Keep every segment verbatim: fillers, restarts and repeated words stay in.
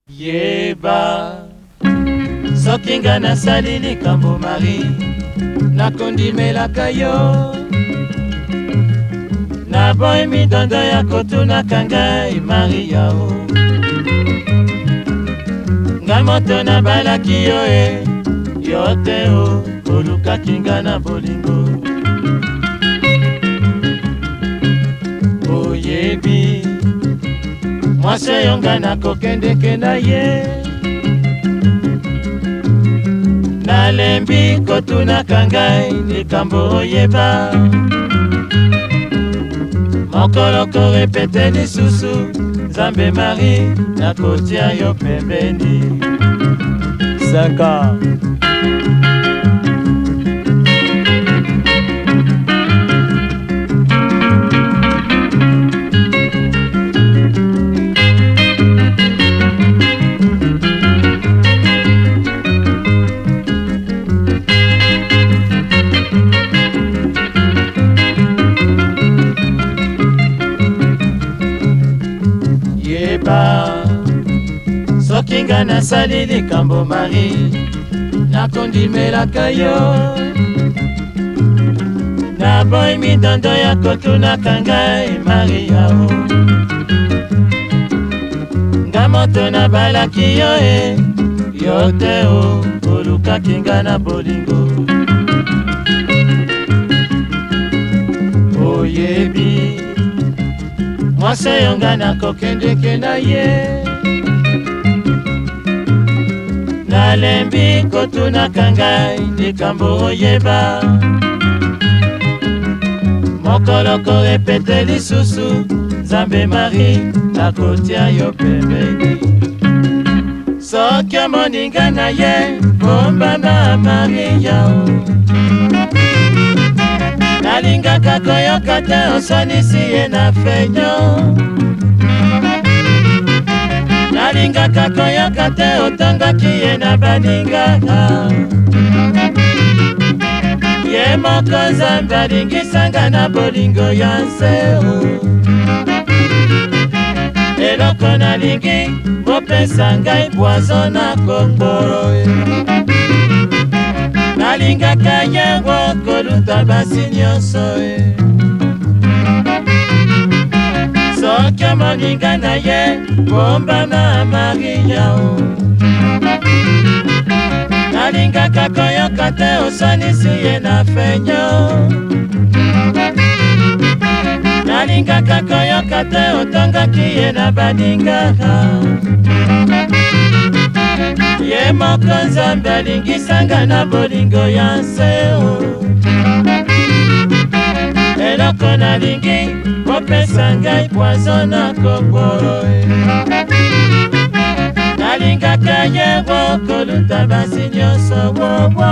Yeba soki nga nasali likambo mari nakondimelaka yo naboyi midondo ya kotunaka ngai Maria o nga moto nabalaki yo e yo te o olukaki nga na bolingo oyebi mwasi oyo nga nakokendeke na ye nalembi kotunaka ngai likambo oyeba mokolo korepete lisusu Nzambe Marie nakotia yo pembeni Saka soki nga nasali likambo Marie nakondimelaka yo naboyi midondo ya kotunaka ngai Maria o nga moto nabalaki yo e yo te o olukaki nga na bolingo oyebi mwasi oyo nga nakokendeke na ye nalembi kotunaka ngai likambo oyeba mokolo korepete lisusu Nzambe Marie nakotia yo pembeni soki omoninga na ye bombana Maria o nalingaka koyoka te osonisi ye na fenyo nalingaka koyoka te otongaki ye na baningaka ye moko Nzambe alingisanga na bolingo ya nseo eloko nalingi bopesa ngai bwazo na kokoro nalingaka yango koluta basi nyonso soki omoninga na ye bombana Maria o nalingaka koyoka te osonisi ye na fenyo nalingaka koyoka te otongaki ye na baningaka ye moko Nzambe alingisanga na bolingo ya nseo eloko nalingi bopesa ngai bwazo na kokoro nalingaka yango koluta basi nyonso wowo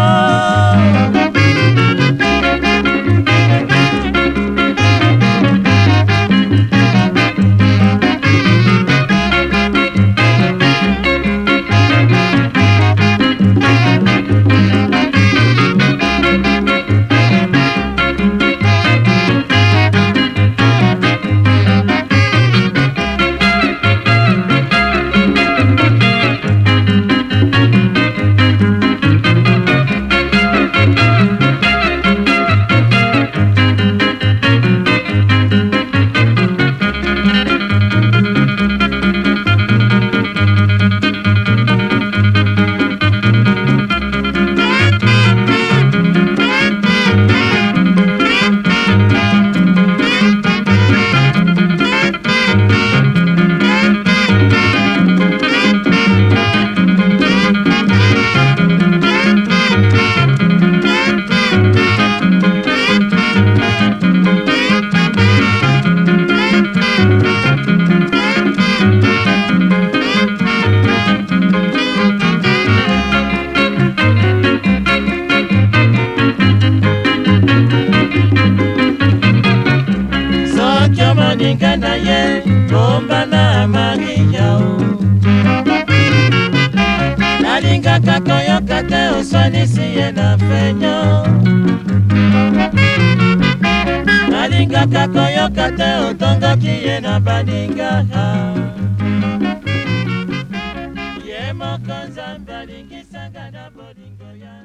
omoninga na ye bombana Maria o nalingaka koyoka te osonisi ye na fenyo nalingaka koyoka te otongaki ye na baningaka moko nzambe alingisanga na bolingo ya